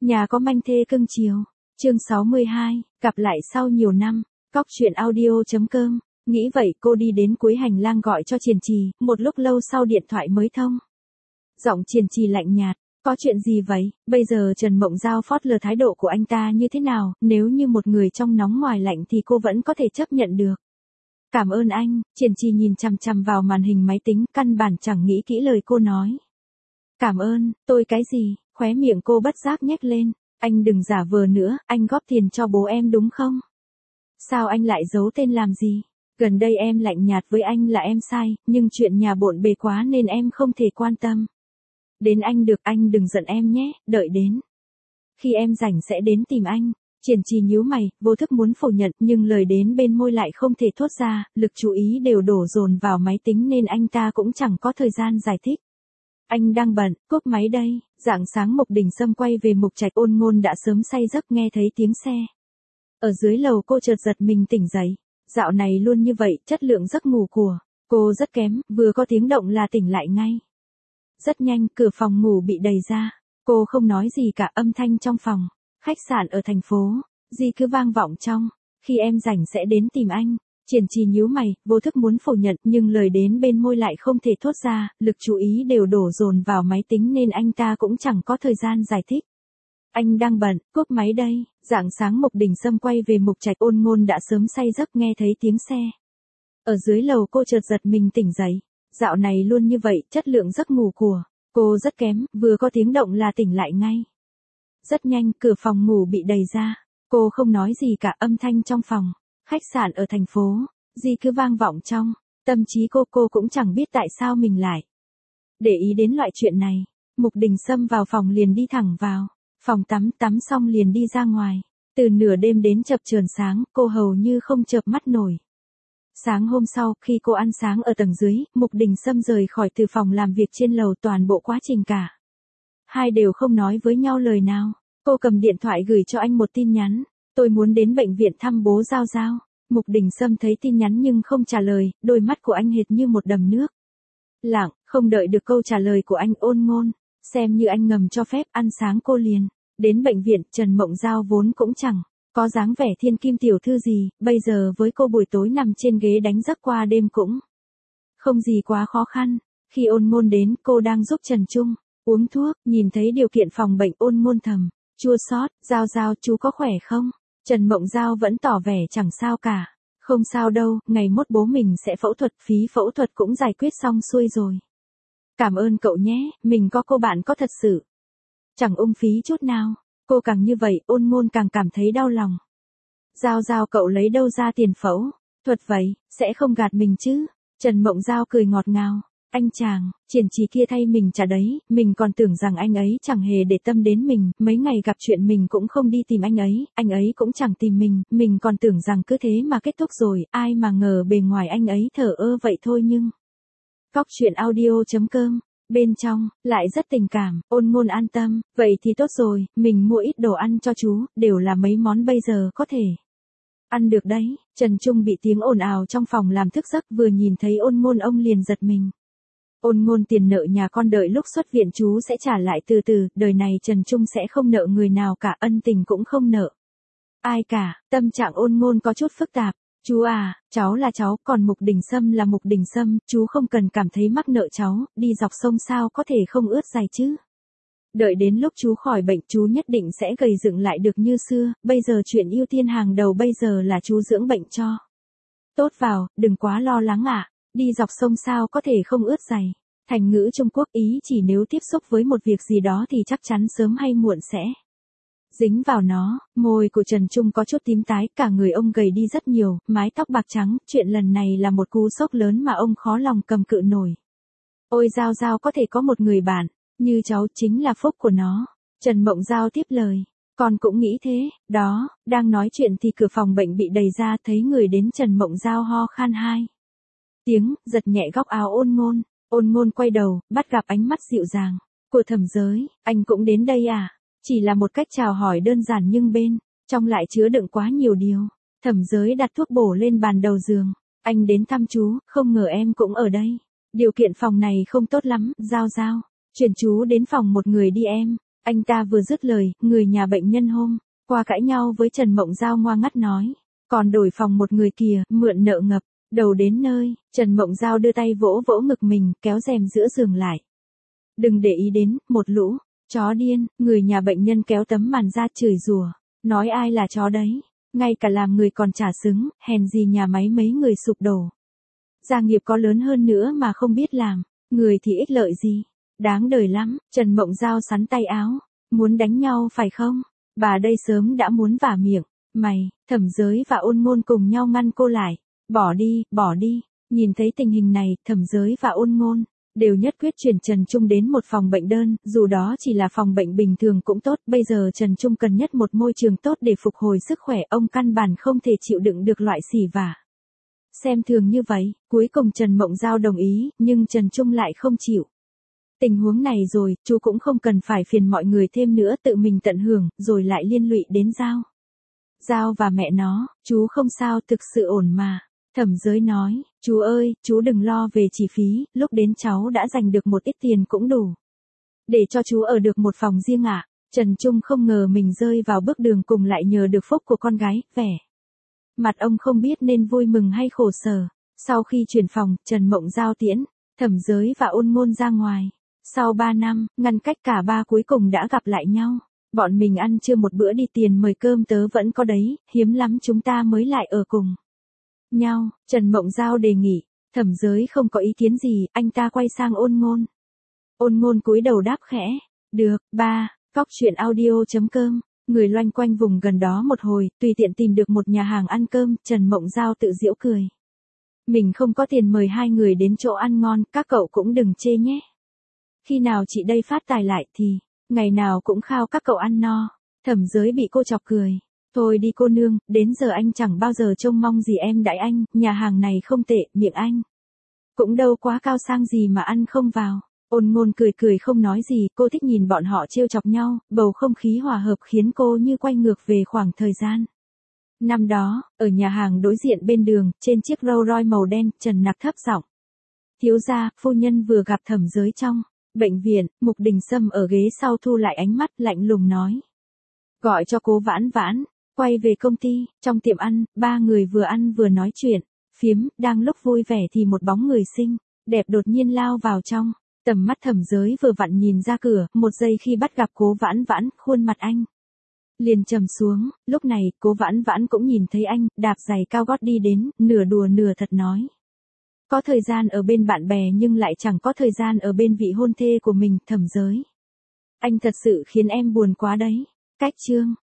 Nhà có manh thê cưng chiều. Chương 62, gặp lại sau nhiều năm. Cóc truyện audio.com. Nghĩ vậy cô đi đến cuối hành lang gọi cho Triền Trì, một lúc lâu sau điện thoại mới thông. Giọng Triền Trì lạnh nhạt, có chuyện gì vậy? Bây giờ Trần Mộng Giao phớt lờ thái độ của anh ta như thế nào, nếu như một người trong nóng ngoài lạnh thì cô vẫn có thể chấp nhận được. Cảm ơn anh, Triền Trì nhìn chằm chằm vào màn hình máy tính, căn bản chẳng nghĩ kỹ lời cô nói. Cảm ơn, tôi cái gì? Khóe miệng cô bất giác nhếch lên. Anh đừng giả vờ nữa, anh góp tiền cho bố em đúng không? Sao anh lại giấu tên làm gì? Gần đây em lạnh nhạt với anh là em sai, nhưng chuyện nhà bộn bề quá nên em không thể quan tâm. Đến anh được, anh đừng giận em nhé, đợi đến. Khi em rảnh sẽ đến tìm anh. Triền Trì nhíu mày, vô thức muốn phủ nhận, nhưng lời đến bên môi lại không thể thốt ra, lực chú ý đều đổ dồn vào máy tính nên anh ta cũng chẳng có thời gian giải thích. Anh đang bận, cúp máy đây. Rạng sáng Mục Đình Sâm quay về Mục Trạch, Ôn Ngôn đã sớm say giấc nghe thấy tiếng xe. Ở dưới lầu cô chợt giật mình tỉnh dậy. Dạo này luôn như vậy, chất lượng giấc ngủ của cô rất kém, vừa có tiếng động là tỉnh lại ngay. Rất nhanh, cửa phòng ngủ bị đẩy ra. Cô không nói gì cả, âm thanh trong phòng khách sạn ở thành phố Di cứ vang vọng trong. Khi em rảnh sẽ đến tìm anh. Triền Trì nhíu mày, vô thức muốn phủ nhận, nhưng lời đến bên môi lại không thể thốt ra, lực chú ý đều đổ dồn vào máy tính nên anh ta cũng chẳng có thời gian giải thích. Anh đang bận, cúp máy đây. Rạng sáng Mục Đình Sâm quay về Mục Trạch, Ôn Ngôn đã sớm say giấc nghe thấy tiếng xe. Ở dưới lầu cô chợt giật mình tỉnh dậy. Dạo này luôn như vậy, chất lượng giấc ngủ của cô rất kém, vừa có tiếng động là tỉnh lại ngay. Rất nhanh, cửa phòng ngủ bị đẩy ra. Cô không nói gì cả, âm thanh trong phòng khách sạn ở thành phố Di cứ vang vọng trong. Tâm trí cô cũng chẳng biết tại sao mình lại để ý đến loại chuyện này. Mục Đình Sâm vào phòng liền đi thẳng vào phòng tắm xong liền đi ra ngoài. Từ nửa đêm đến chập chờn sáng, cô hầu như không chợp mắt nổi. Sáng hôm sau, khi cô ăn sáng ở tầng dưới, Mục Đình Sâm rời khỏi từ phòng làm việc trên lầu, toàn bộ quá trình cả hai đều không nói với nhau lời nào. Cô cầm điện thoại gửi cho anh một tin nhắn. Tôi muốn đến bệnh viện thăm bố Giao Giao. Mục Đình Sâm thấy tin nhắn nhưng không trả lời, đôi mắt của anh hệt như một đầm nước lặng, không đợi được câu trả lời của anh. Ôn Ngôn, xem như anh ngầm cho phép, ăn sáng cô liền đến bệnh viện. Trần Mộng Giao vốn cũng chẳng có dáng vẻ thiên kim tiểu thư gì, bây giờ với cô buổi tối nằm trên ghế đánh giấc qua đêm cũng không gì quá khó khăn. Khi Ôn Ngôn đến, cô đang giúp Trần Trung uống thuốc, nhìn thấy điều kiện phòng bệnh, Ôn Ngôn thầm chua xót. Giao Giao, chú có khỏe không? Trần Mộng Giao vẫn tỏ vẻ chẳng sao cả. Không sao đâu, ngày mốt bố mình sẽ phẫu thuật, phí phẫu thuật cũng giải quyết xong xuôi rồi. Cảm ơn cậu nhé, mình có cô bạn có thật sự chẳng phí chút nào. Cô càng như vậy, Ôn Ngôn càng cảm thấy đau lòng. Giao Giao, cậu lấy đâu ra tiền phẫu thuật vậy, sẽ không gạt mình chứ? Trần Mộng Giao cười ngọt ngào. Anh chàng, Triền Trì kia thay mình trả đấy, mình còn tưởng rằng anh ấy chẳng hề để tâm đến mình, mấy ngày gặp chuyện mình cũng không đi tìm anh ấy cũng chẳng tìm mình còn tưởng rằng cứ thế mà kết thúc rồi, ai mà ngờ bề ngoài anh ấy thờ ơ vậy thôi nhưng. Cóc truyện audio.com, bên trong, lại rất tình cảm. Ôn Ngôn an tâm, vậy thì tốt rồi, mình mua ít đồ ăn cho chú, đều là mấy món bây giờ có thể ăn được đấy. Trần Trung bị tiếng ồn ào trong phòng làm thức giấc, vừa nhìn thấy Ôn Ngôn ông liền giật mình. Ôn Ngôn, tiền nợ nhà con đợi lúc xuất viện chú sẽ trả lại từ từ, đời này Trần Trung sẽ không nợ người nào cả, ân tình cũng không nợ ai cả. Tâm trạng Ôn Ngôn có chút phức tạp. Chú à, cháu là cháu, còn Mục Đình Sâm là Mục Đình Sâm, chú không cần cảm thấy mắc nợ cháu, đi dọc sông sao có thể không ướt giày chứ. Đợi đến lúc chú khỏi bệnh, chú nhất định sẽ gầy dựng lại được như xưa, bây giờ chuyện ưu tiên hàng đầu bây giờ là chú dưỡng bệnh cho tốt vào, đừng quá lo lắng ạ. Đi dọc sông sao có thể không ướt giày. Thành ngữ Trung Quốc ý chỉ nếu tiếp xúc với một việc gì đó thì chắc chắn sớm hay muộn sẽ dính vào nó. Môi của Trần Trung có chút tím tái, cả người ông gầy đi rất nhiều, mái tóc bạc trắng, chuyện lần này là một cú sốc lớn mà ông khó lòng cầm cự nổi. Ôi Giao Giao có thể có một người bạn như cháu chính là phúc của nó. Trần Mộng Giao tiếp lời. Con cũng nghĩ thế, đó, đang nói chuyện thì cửa phòng bệnh bị đẩy ra, thấy người đến. Trần Mộng Giao ho khan hai tiếng, giật nhẹ góc áo Ôn Ngôn. Ôn Ngôn quay đầu, bắt gặp ánh mắt dịu dàng của Thẩm Giới. Anh cũng đến đây à? Chỉ là một cách chào hỏi đơn giản nhưng bên trong lại chứa đựng quá nhiều điều. Thẩm Giới đặt thuốc bổ lên bàn đầu giường. Anh đến thăm chú, không ngờ em cũng ở đây. Điều kiện phòng này không tốt lắm, Giao Giao. Chuyển chú đến phòng một người đi em. Anh ta vừa dứt lời, người nhà bệnh nhân hôm qua cãi nhau với Trần Mộng Giao ngoa ngắt nói. Còn đổi phòng một người kìa, mượn nợ ngập. Đầu đến nơi, Trần Mộng Giao đưa tay vỗ vỗ ngực mình, kéo rèm giữa giường lại. Đừng để ý đến, một lũ chó điên, người nhà bệnh nhân kéo tấm màn ra chửi rủa, nói ai là chó đấy, ngay cả làm người còn chả xứng, hèn gì nhà máy mấy người sụp đổ. Gia nghiệp có lớn hơn nữa mà không biết làm, người thì ích lợi gì, đáng đời lắm. Trần Mộng Giao sắn tay áo, muốn đánh nhau phải không? Bà đây sớm đã muốn vả miệng, mày, Thẩm Giới và Ôn Ngôn cùng nhau ngăn cô lại, bỏ đi, nhìn thấy tình hình này, Thẩm Giới và Ôn Ngôn đều nhất quyết chuyển Trần Trung đến một phòng bệnh đơn, dù đó chỉ là phòng bệnh bình thường cũng tốt, bây giờ Trần Trung cần nhất một môi trường tốt để phục hồi sức khỏe, ông căn bản không thể chịu đựng được loại xỉ vả xem thường như vậy. Cuối cùng Trần Mộng Giao đồng ý, nhưng Trần Trung lại không chịu. Tình huống này rồi, chú cũng không cần phải phiền mọi người thêm nữa, tự mình tận hưởng, rồi lại liên lụy đến Giao. Giao và mẹ nó, chú không sao, thực sự ổn mà. Thẩm Giới nói, chú ơi, chú đừng lo về chi phí, lúc đến cháu đã dành được một ít tiền cũng đủ. Để cho chú ở được một phòng riêng ạ. Trần Trung không ngờ mình rơi vào bước đường cùng lại nhờ được phúc của con gái, vẻ mặt ông không biết nên vui mừng hay khổ sở. Sau khi chuyển phòng, Trần Mộng Giao tiễn Thẩm Giới và Ôn Ngôn ra ngoài. Sau 3 năm, ngăn cách cả ba cuối cùng đã gặp lại nhau. Bọn mình ăn trưa một bữa đi, tiền mời cơm tớ vẫn có đấy, hiếm lắm chúng ta mới lại ở cùng nhau. Trần Mộng Giao đề nghị. Thẩm Giới không có ý kiến gì, anh ta quay sang Ôn Ngôn. Ôn Ngôn cúi đầu đáp khẽ. Được, ba. Cóc truyện audio.com. Người loanh quanh vùng gần đó một hồi, tùy tiện tìm được một nhà hàng ăn cơm, Trần Mộng Giao tự giễu cười. Mình không có tiền mời hai người đến chỗ ăn ngon, các cậu cũng đừng chê nhé. Khi nào chị đây phát tài lại thì, ngày nào cũng khao các cậu ăn no. Thẩm Giới bị cô chọc cười. Thôi đi cô nương, đến giờ anh chẳng bao giờ trông mong gì em đãi anh, nhà hàng này không tệ, miệng anh cũng đâu quá cao sang gì mà ăn không vào. Ôn Ngôn cười cười không nói gì, cô thích nhìn bọn họ trêu chọc nhau, bầu không khí hòa hợp khiến cô như quay ngược về khoảng thời gian năm đó, ở nhà hàng đối diện bên đường, trên chiếc Rolls Royce màu đen, Trần Nặc thấp giọng. Thiếu gia, phu nhân vừa gặp Thẩm Giới trong bệnh viện. Mục Đình Sâm ở ghế sau thu lại ánh mắt, lạnh lùng nói. Gọi cho cô Vãn Vãn. Quay về công ty, trong tiệm ăn, ba người vừa ăn vừa nói chuyện phiếm, đang lúc vui vẻ thì một bóng người xinh đẹp đột nhiên lao vào trong. Tầm mắt Thẩm Giới vừa vặn nhìn ra cửa, một giây khi bắt gặp Cố Vãn Vãn, khuôn mặt anh liền trầm xuống. Lúc này, Cố Vãn Vãn cũng nhìn thấy anh, đạp giày cao gót đi đến, nửa đùa nửa thật nói. Có thời gian ở bên bạn bè nhưng lại chẳng có thời gian ở bên vị hôn thê của mình. Thẩm Giới, anh thật sự khiến em buồn quá đấy. Cách chương